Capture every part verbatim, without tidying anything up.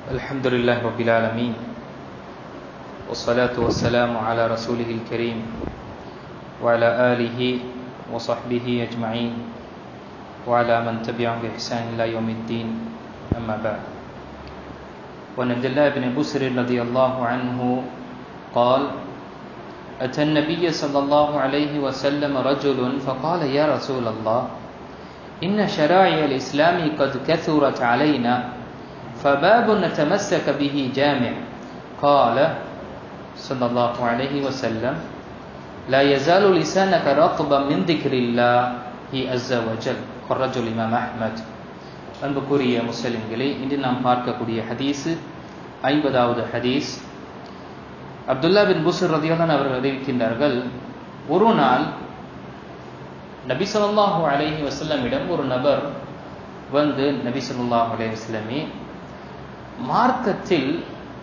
الحمد لله رب العالمين والصلاة والسلام على رسوله الكريم وعلى آله وصحبه أجمعين وعلى من تبعهم بإحسان إلى يوم الدين أما بعد. وعن عبد الله بن بسر رضي الله عنه قال: أتى النبي صلى الله عليه وسلم رجل فقال: يا رسول الله، إن شرائع الإسلام قد كثرت علينا، فباب نتمسك به جامع. قال صلى الله عليه وسلم: لا يزال لسانك رطبا من ذكر الله عز وجل. خرجه الإمام أحمد. அன்புக்குரிய முஸ்லிம்களே, இன்று நாம் பார்க்கக்கூடிய ஹதீஸ் ஐம்பதாவது ஹதீஸ். அப்துல்லா பின் புஸ்ர் ரலியல்லாஹு அன்ஹு அவர்கள் அறிவிக்கின்றார்கள், ஒரு நாள் நபி ஸல்லல்லாஹு அலைஹி வஸல்லமிடம் ஒரு நபர் வந்து, நபி ஸல்லல்லாஹு அலைஹி வஸல்லமே, மார்க்கத்தில்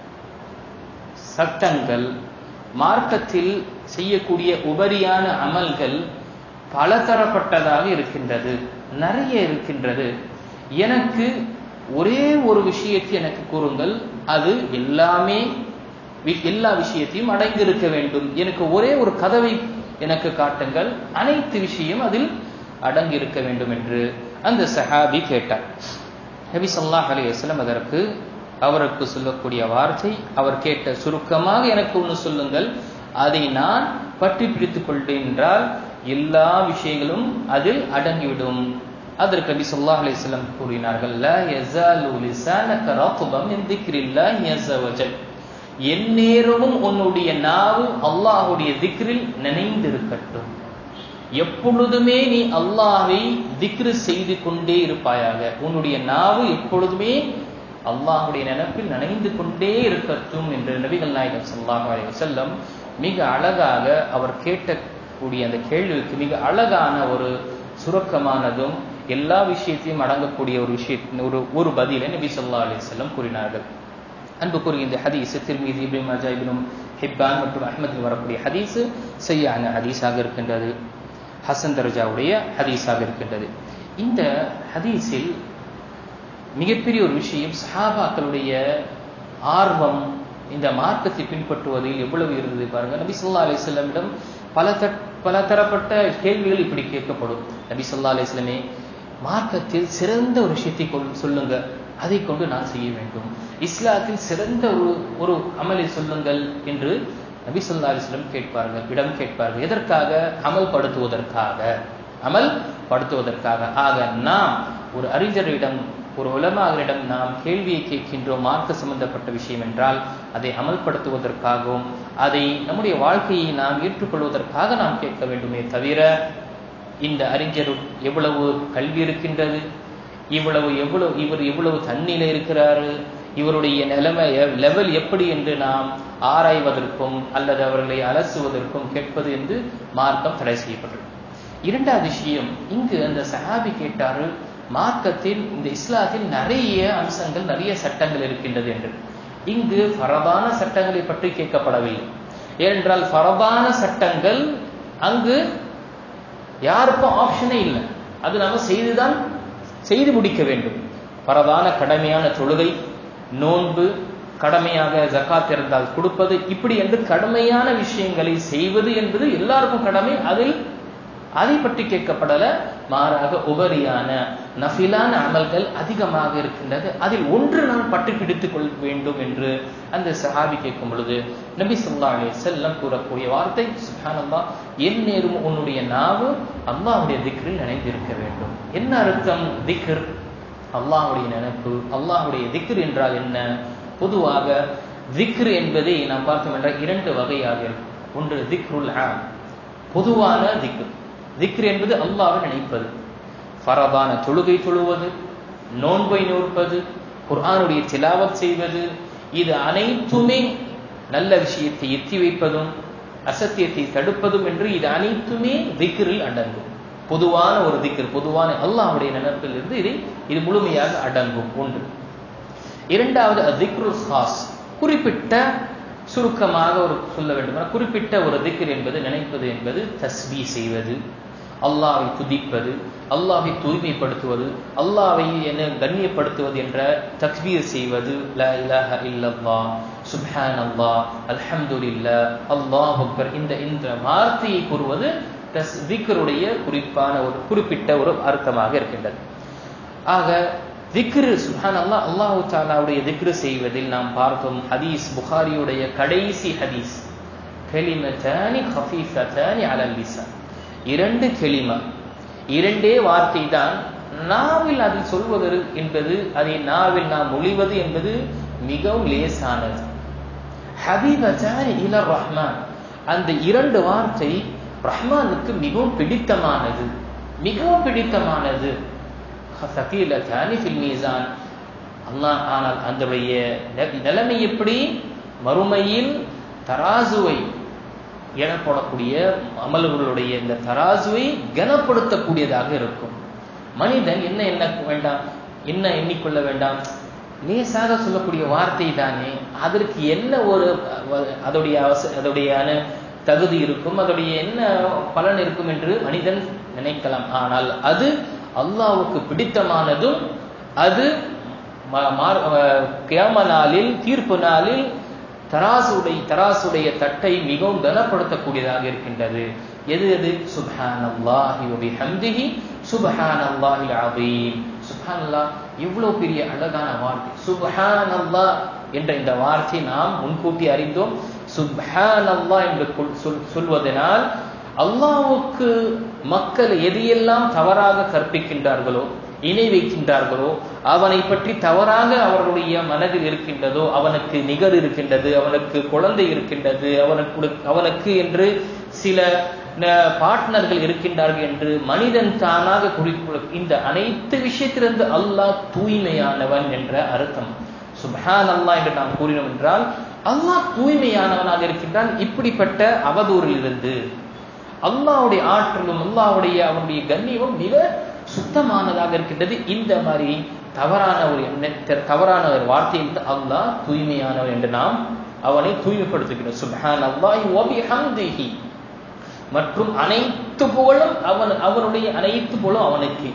சட்டங்கள், மார்க்கத்தில் செய்யக்கூடிய உபரியான அமல்கள் பலதரப்பட்டதாக இருக்கின்றது, நிறைய இருக்கின்றது. எனக்கு ஒரே ஒரு விஷயத்தை எனக்கு கூறுங்கள், அது எல்லாமே எல்லா விஷயத்தையும் அடைந்திருக்க வேண்டும். எனக்கு ஒரே ஒரு கதவை எனக்கு காட்டுங்கள், அனைத்து விஷயம் அதில் அடங்கியிருக்க வேண்டும் என்று அந்த சஹாபி கேட்டார். நபி ஸல்லல்லாஹு அலைஹி வஸல்லம் அதற்கு அவருக்கு சொல்லக்கூடிய வார்த்தை, அவர் கேட்ட சுருக்கமாக எனக்கு ஒன்று சொல்லுங்கள், அதை நான் பற்றி பிடித்துக் கொள்வேன் என்றால் எல்லா விஷயங்களும் அதில் அடங்கிவிடும். அதற்கு நபி ஸல்லல்லாஹு அலைஹி வஸல்லம் கூறினார்கள், லா யஸாலு லிஸானக ரத்பன் மின் திக்ரில்லாஹி அஸ்ஸ வஜல். எந்நேரமும் உன்னுடைய நாவு அல்லாஹ்வுடைய திக்ரில் நனைந்திருக்கட்டும். எப்பொழுதுமே நீ அல்லாஹ்வை திக்ர் செய்து கொண்டே இருப்பாயாக. உன்னுடைய நாவு எப்பொழுதுமே அல்லாஹ்வுடைய நினைப்பில் நனைந்து கொண்டே இருக்கட்டும் என்று நபிகள் நாயகம் ஸல்லல்லாஹு அலைஹி வஸல்லம் மிக அழகாக அவர் கேட்டக்கூடிய அந்த கேள்விக்கு மிக அழகான ஒரு சுருக்கமானதும் எல்லா விஷயத்தையும் அடங்கக்கூடிய ஒரு விஷய ஒரு ஒரு பதிலை நபி ஸல்லல்லாஹு அலைஹி வஸல்லம் கூறினார்கள். அன்புக்குரிய இந்த ஹதீஸ் திர்மிதி, இப்னு மாஜா, இப்னு ஹிப்பான் மற்றும் அஹ்மதில் வரக்கூடிய ஹதீஸ் சஹீஹான ஹதீஸாக இருக்கின்றது, ஹசன் தர்ஜாவுடைய ஹதீஸாக இருக்கின்றது. இந்த ஹதீஸில் மிகப்பெரிய ஒரு விஷயம், சஹாபாக்களுடைய ஆர்வம் இந்த மார்க்கத்தை பின்பற்றுவதில் எவ்வளவு இருந்தது பாருங்க. நபி ஸல்லல்லாஹு அலைஹி வஸல்லமிடம் பல பல தரப்பட்ட கேள்விகள் இப்படி கேட்கப்படும். நபி ஸல்லல்லாஹு அலைஹி வஸல்லமே, மார்க்கத்தில் சிறந்த ஒரு விஷயத்தை சொல்லுங்க, அதை கொண்டு நான் செய்ய வேண்டும். இஸ்லாத்தில் சிறந்த ஒரு ஒரு அமலை சொல்லுங்கள் என்று நபி ஸல்லல்லாஹு அலைஹி வஸல்லம் கேட்பார்கள், இடம் கேட்பார்கள். எதற்காக? அமல் படுத்துவதற்காக, அமல் படுத்துவதற்காக. ஆக நாம் ஒரு அறிஞரிடம், ஒரு உலமாவிடம் நாம் கேள்வியை கேட்கின்றோம் மார்க்க சம்பந்தப்பட்ட விஷயம் என்றால் அதை அமல்படுத்துவதற்காகவும் அதை நம்முடைய வாழ்க்கையை நாம் ஏற்றுக்கொள்வதற்காக நாம் கேட்க வேண்டுமே தவிர, இந்த அறிஞர் எவ்வளவு கல்வி இருக்கின்றது, இவ்வளவு எவ்வளவு இவர் எவ்வளவு தண்ணியில இருக்கிறாரு, இவருடைய நிலைமை லெவல் எப்படி என்று நாம் ஆராய்வதற்கும் அல்லது அவர்களை அலசுவதற்கும் கேட்பது என்று மார்க்கம் தடை செய்யப்பட்டது. இரண்டாவது விஷயம், இங்கு அந்த சஹாபி கேட்டாரு, மார்க்கத்தில் இந்த இஸ்லாத்தில் நிறைய அம்சங்கள், நிறைய சட்டங்கள் இருக்கின்றது என்று. இங்கு ஃபரதான சட்டங்களை பற்றி கேட்கப்படவில்லை. ஏனென்றால் ஃபரதான சட்டங்கள் அங்கு யாருக்கும் ஆப்ஷனே இல்லை, அது நம்ம செய்துதான் செய்து முடிக்க வேண்டும். ஃபரதான கடமையான தொழுகை, நோன்பு, கடமையாக ஜகாத் இருந்தால் கொடுப்பது, இப்படி என்று கடமையான விஷயங்களை செய்வது என்பது எல்லாருக்கும் கடமை. அதில் அதை பற்றி கேட்கப்படல, மாறாக உபரியான நஃபிலான அமல்கள் அதிகமாக இருக்கின்றது, அதில் ஒன்று நான் பற்றி பிடித்துக் கொள்ள வேண்டும் என்று அந்த சஹாபி கேட்கும் பொழுது நபி ஸல்லல்லாஹு அலைஹி வஸல்லம் கூறக்கூடிய வார்த்தை, சுப்ஹானல்லாஹ், எந்நேரம் உன்னுடைய நாவு அல்லாஹ்வுடைய திக்ரில் நினைந்திருக்க வேண்டும். என்ன அர்த்தம் திக்ர்? அல்லாஹ்வுடைய நினைப்பு. அல்லாஹ்வுடைய திக்ர் என்றால் என்ன? பொதுவாக திக்ர் என்பதை நாம் பார்த்தோம் என்றால் இரண்டு வகையாக இருக்கும். ஒன்று திக்ருல் ஆம், பொதுவான திக்ர். திக்ர் என்பது அல்லாஹ்வை நினைப்பது, ஃபரதான தொழுகை தொழுவது, நோன்பை நோற்பது, குர்ஆனுடைய திலாவத் செய்வது, இது அனைத்துமே நல்ல விஷயத்தை எத்தி வைப்பதும் அசத்தியத்தை தடுப்பதும் என்று இது அனைத்துமே திக்ரில் அடங்கும். பொதுவான ஒரு திக்ர், பொதுவான அல்லாஹ்வுடைய நினைப்பில் இருந்து இது இது முழுமையாக அடங்கும். ஒன்று. இரண்டாவது திக்ருல் ஹாஸ், குறிப்பிட்ட சுருக்கமாக ஒரு சொல்ல வேண்டும், குறிப்பிட்ட ஒரு திக்ர் என்பது, நினைப்பது என்பது தஸ்பீஹ் செய்வது, அல்லாஹ்வை துதிப்பது, அல்லாஹ்வை தூய்மைப்படுத்துவது, அல்லாஹ்வை என்ன கண்ணியப்படுத்துவது என்ற தக்பீர் செய்வது, லா இலாஹ இல்லல்லாஹ், சுப்ஹானல்லாஹ், அல்ஹம்துலில்லாஹ், அல்லாஹு அக்பர், இந்த இந்த வார்த்தையை கூறுவது திக்ருடைய குறிப்பான ஒரு குறிப்பிட்ட ஒரு அர்த்தமாக இருக்கின்றது. ஆக திக்ரு சுப்ஹானல்லாஹ், அல்லாஹு தஆலாவுடைய திக்ரு செய்வதில் நாம் பார்த்தோம் ஹதீஸ், புகாரியுடைய கடைசி ஹதீஸ், கலிமத்தானி கஃபீஃபத்தானி அலல் லிசான், இரண்டு கலிமா, இரண்டே வார்த்தை தான் நாவில் அதில் சொல்வது என்பது, அதை நாவில் நாம் மொழிவது என்பது மிகவும் லேசானது. ஹபீபத்தானி இலர் ரஹ்மான், அந்த இரண்டு வார்த்தை ரஹ்மானுக்கு மிகவும் பிடித்தமானது, மிகவும் பிடித்தமானது. சகீலத்தானி ஃபில் மீசான், அல்லாஹ், ஆனால் அந்தடைய நிலைமை எப்படி? மறுமையில் தராசுவை எண்ணப்படக்கூடிய அமல்களுடைய இந்த தராசுவை கனப்படுத்தக்கூடியதாக இருக்கும். மனிதன் என்ன எண்ண வேண்டாம், என்ன எண்ணிக்கொள்ள வேண்டாம், லேசாக சொல்லக்கூடிய வார்த்தை தானே, அதற்கு என்ன ஒரு அதோடைய அதோடைய தகுதி இருக்கும், அதோடைய என்ன பலன் இருக்கும் என்று மனிதன் நினைக்கலாம். ஆனால் அது அல்லாஹ்வுக்கு பிடித்தமானதும், அது கியாம நாளில், தீர்ப்பு நாளில் தராசுடைய தராசுடைய தட்டை மிகவும் கனப்படுத்தக்கூடியதாக இருக்கின்றது. எது எது? சுப்ஹானல்லாஹி வ பிஹம்திஹி சுப்ஹானல்லாஹில் அஸீம். சுப்ஹானல்லாஹ் எவ்வளவு பெரிய அழகான வார்த்தை. சுப்ஹானல்லாஹ் என்ற இந்த வார்த்தை நாம் முன்கூட்டி அறிந்தோம். சுப்ஹானல்லாஹ் என்று சொல்வதனால் அல்லாஹ்வுக்கு மக்கள் எதையெல்லாம் தவறாக கற்பிக்கின்றார்களோ, இணை வைக்கின்றார்களோ, அவனை பற்றி தவறாக அவர்களுடைய மனதில் இருக்கின்றதோ, அவனுக்கு நிகர் இருக்கின்றது, அவனுக்கு குழந்தை இருக்கின்றது, அவனுக்கு அவனுக்கு என்று சில பார்ட்னர்கள் இருக்கின்றார்கள் என்று மனிதன் தானாக குறிப்பிட, இந்த அனைத்து விஷயத்திலிருந்து அல்லாஹ் தூய்மையானவன் என்ற அர்த்தம். சுப்ஹானல்லாஹ் என்று நாம் கூறினோம் என்றால் அல்லாஹ் தூய்மையானவனாக இருக்கின்றான். இப்படிப்பட்ட அவதூறில் இருந்து அல்லாஹ்வுடைய ஆற்றலும் அல்லாஹ்வுடைய அவனுடைய கண்ணியமும் மிக சுத்தமானதாக இருக்கின்றது. இந்த மாதிரி தவறான ஒரு தவறான ஒரு வார்த்தையிலிருந்து அல்லாஹ் தூய்மையானவன் என்று நாம் அவனை தூய்மைப்படுத்துகிறோம். சுப்ஹானல்லாஹி வ பிஹம்திஹி, மற்றும் அனைத்து புகழும் அவன், அவனுடைய அனைத்து புகழும் அவனுக்கு.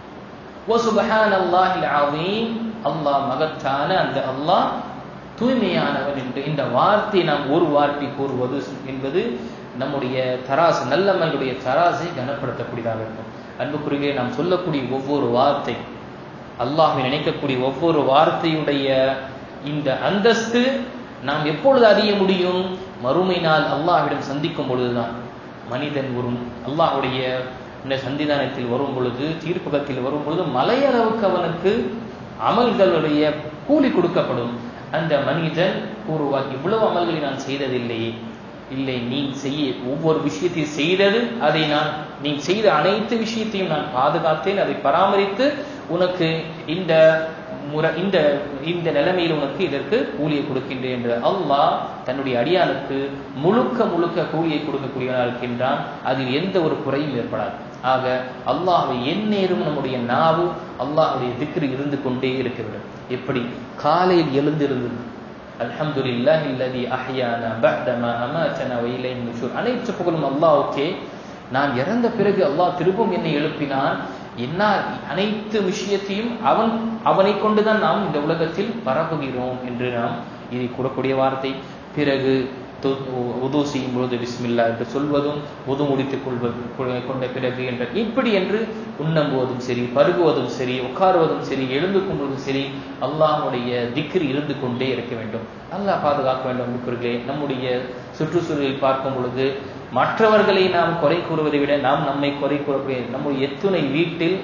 வ சுப்ஹானல்லாஹில் அஸீம், அல்லாஹ் மகத்தான அந்த அல்லாஹ் தூய்மையானவன் என்று இந்த வார்த்தை நாம் ஒரு வார்த்தை கூறுவது என்பது நம்முடைய தராசு, நல்லமல்களுடைய தராசை கனப்படுத்தக்கூடியதாக இருக்கும். அன்புக்குரிய நாம் சொல்லக்கூடிய ஒவ்வொரு வார்த்தை, அல்லாஹ்வை நினைக்கக்கூடிய ஒவ்வொரு வார்த்தையுடைய இந்த அந்தஸ்து நாம் எப்பொழுது அறிய முடியும்? மறுமை நாள் அல்லாஹ்விடம் சந்திக்கும் பொழுதுதான். மனிதன் ஒரு அல்லாஹ்வுடைய இந்த சந்திதானத்தில் வரும் பொழுது, தீர்ப்பகத்தில் வரும் பொழுது மலையளவுக்கு அவனுக்கு அமல்களுடைய கூலி கொடுக்கப்படும். அந்த மனிதன் கூறுவார், இவ்வளவு அமல்களை நான் செய்ததில்லையே. இல்லை, நீ செய்ய ஒவ்வொரு விஷயத்தையும் செய்தது, அதை நான் நீ செய்த அனைத்து விஷயத்தையும் நான் பாதுகாத்தேன், அதை பராமரித்து உனக்கு இந்த முறை இந்த இந்த நிலைமையில் உனக்கு இதற்கு கூலியை கொடுக்கின்றேன் என்று அல்லாஹ் தன்னுடைய அடியானுக்கு முழுக்க முழுக்க கூலியை கொடுக்கக்கூடியவனாக இருக்கின்றான். அதில் எந்த ஒரு குறையும் ஏற்படாது. ஆக அல்லாஹ்வை எந்நேரம் நம்முடைய நாவு அல்லாஹ்வுடைய திக்ர் இருந்து கொண்டே இருக்க வேண்டும். எப்படி காலையில் எழுந்திருந்தது, அல்ஹம்துலில்லாஹி அல்லதி அஹ்யானா பஅதமா அமாதனா வ இலைஹி நுஷூர், அனைத்து புகழும் அல்லாஹ்வுக்கே. நான் இறந்த பிறகு அல்லாஹ் திரும்பவும் என்னை எழுப்பினான். என்ன அனைத்து விஷயத்தையும் அவன் அவனை கொண்டுதான் நாம் இந்த உலகத்தில் பரப்புகிறோம் என்று நாம் இதை கூறக்கூடிய வார்த்தை. பிறகு உது செய்யும் பொழுது பிஸ்மில்லா என்று சொல்வதும், உது முடித்துக் கொள்வது கொண்ட பிறகு என்ற இப்படி என்று உண்ணும் போதும் சரி, பருகுவதும் சரி, உட்காருவதும் சரி, எழுந்து கொள்வதும் சரி, அல்லாஹ்வுடைய திக்ர் இருந்து கொண்டே இருக்க வேண்டும். அல்லாஹ் பாதுகாக்க வேண்டும். அன்புக்குரியவர்களே, நம்முடைய சுற்றுச்சூழலில் பார்க்கும் பொழுது மற்றவர்களை நாம் குறை கூறுவதை விட நாம் நம்மை குறை கூறக்கூடிய நம்முடைய எத்துணை வீட்டில்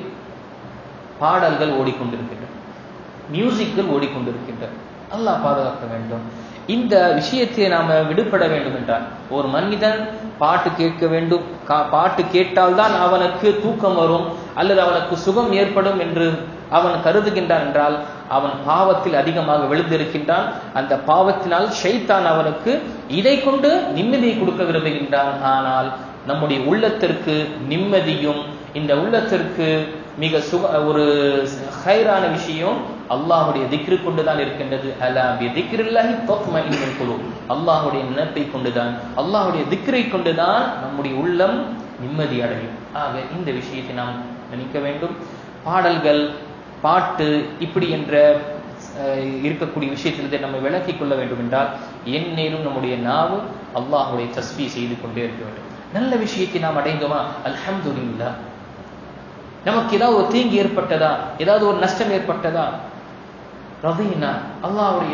பாடல்கள் ஓடிக்கொண்டிருக்கின்றன, மியூசிக்கள் ஓடிக்கொண்டிருக்கின்றன. அல்லாஹ் பாதுகாக்க வேண்டும். இந்த விஷயத்தை நாம விடுபட வேண்டும் என்றால், ஒரு மனிதன் பாட்டு கேட்க வேண்டும், பாட்டு கேட்டால்தான் அவனுக்கு தூக்கம் வரும் அல்லது அவனுக்கு சுகம் ஏற்படும் என்று அவன் கருதுகின்றான் என்றால் அவன் பாவத்தில் அதிகமாக விழுந்திருக்கின்றான். அந்த பாவத்தினால் ஷைத்தான் அவனுக்கு இதை கொண்டு நிம்மதியை கொடுக்க விரும்புகின்றான். ஆனால் நம்முடைய உள்ளத்திற்கு நிம்மதியும், இந்த உள்ளத்திற்கு மிக சுக ஒரு ஹைரான விஷயம் அல்லாஹ்வுடைய திக்ரு கொண்டுதான் இருக்கின்றது. அலா பி திக்ரில்லாஹி தத்மஇன்னுல் குலூப், அல்லாஹ்வுடைய நினைப்பை கொண்டுதான், அல்லாஹ்வுடைய திக்ரை கொண்டுதான் நம்முடைய உள்ளம் நிம்மதி அடையும். ஆக இந்த விஷயத்தை நாம் நினைக்க வேண்டும். பாடல்கள், பாட்டு இப்படி என்ற இருக்கக்கூடிய விஷயத்திலிருந்து நம்ம விளக்கிக் கொள்ள வேண்டும் என்றால் எந்நேரம் நம்முடைய நாவு அல்லாஹ்வுடைய தஸ்பீஹ் செய்து கொண்டே இருக்க வேண்டும். நல்ல விஷயத்தை நாம் அடைந்தோமா, அல்ஹம்துலில்லாஹ். நமக்கு ஏதாவது ஒரு தீங்கு ஏற்பட்டதா, ஏதாவது ஒரு நஷ்டம் ஏற்பட்டதா, ரதீனா, அல்லாஹ்வுடைய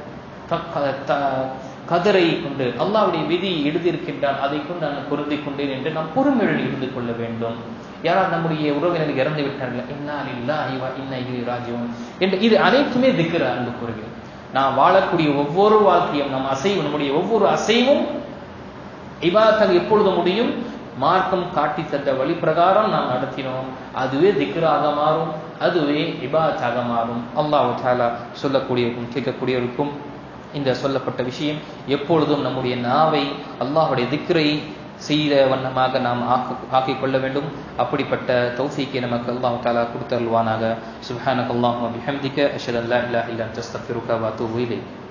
கதரை கொண்டு அல்லாஹ்வுடைய விதி எழுதியிருக்கின்றான், அதை கொண்டு நான் பொருந்திக் கொண்டேன் என்று நாம் பொறுமையுடன் இருந்து கொள்ள வேண்டும். யாரால் நம்முடைய உறவினர்கள் இறந்து விட்டார்கள், இன்னா லில்லாஹி வ இன்னா இலைஹி ராஜிஊன் என்று இது அனைத்துமே திக்ர். அன்பு கூறுகிறது, நாம் வாழக்கூடிய ஒவ்வொரு வாழ்க்கையும், நம் அசைவு, நம்முடைய ஒவ்வொரு அசைவும் இபாதத்தாக எப்பொழுது முடியும், மார்க்கம் காட்டி தந்த வழி பிரகாரம் நாம் நடத்தினோம், அதுவே திக்ராக மாறும், அதுவே இபாதத்தாக மாறும். அல்லாஹ் தஆலா சொல்லக்கூடியவருக்கும் கேட்கக்கூடியவருக்கும் இந்த சொல்லப்பட்ட விஷயம் எப்பொழுதும் நம்முடைய நாவை அல்லாஹ்வுடைய திக்ரை செய்த வண்ணமாக நாம் ஆக்கிக் கொள்ள வேண்டும். அப்படிப்பட்ட தௌஃபீக்கை நமக்கு அல்லாஹ் தஆலா கொடுத்தருள்வானாக. சுப்ஹானக அல்லாஹும்ம பிஹம்திக அஷ்ஹது அன் லா இலாஹா இல்லா அன்த அஸ்தக்ஃபிருக வ அத்தூபு இலைக்.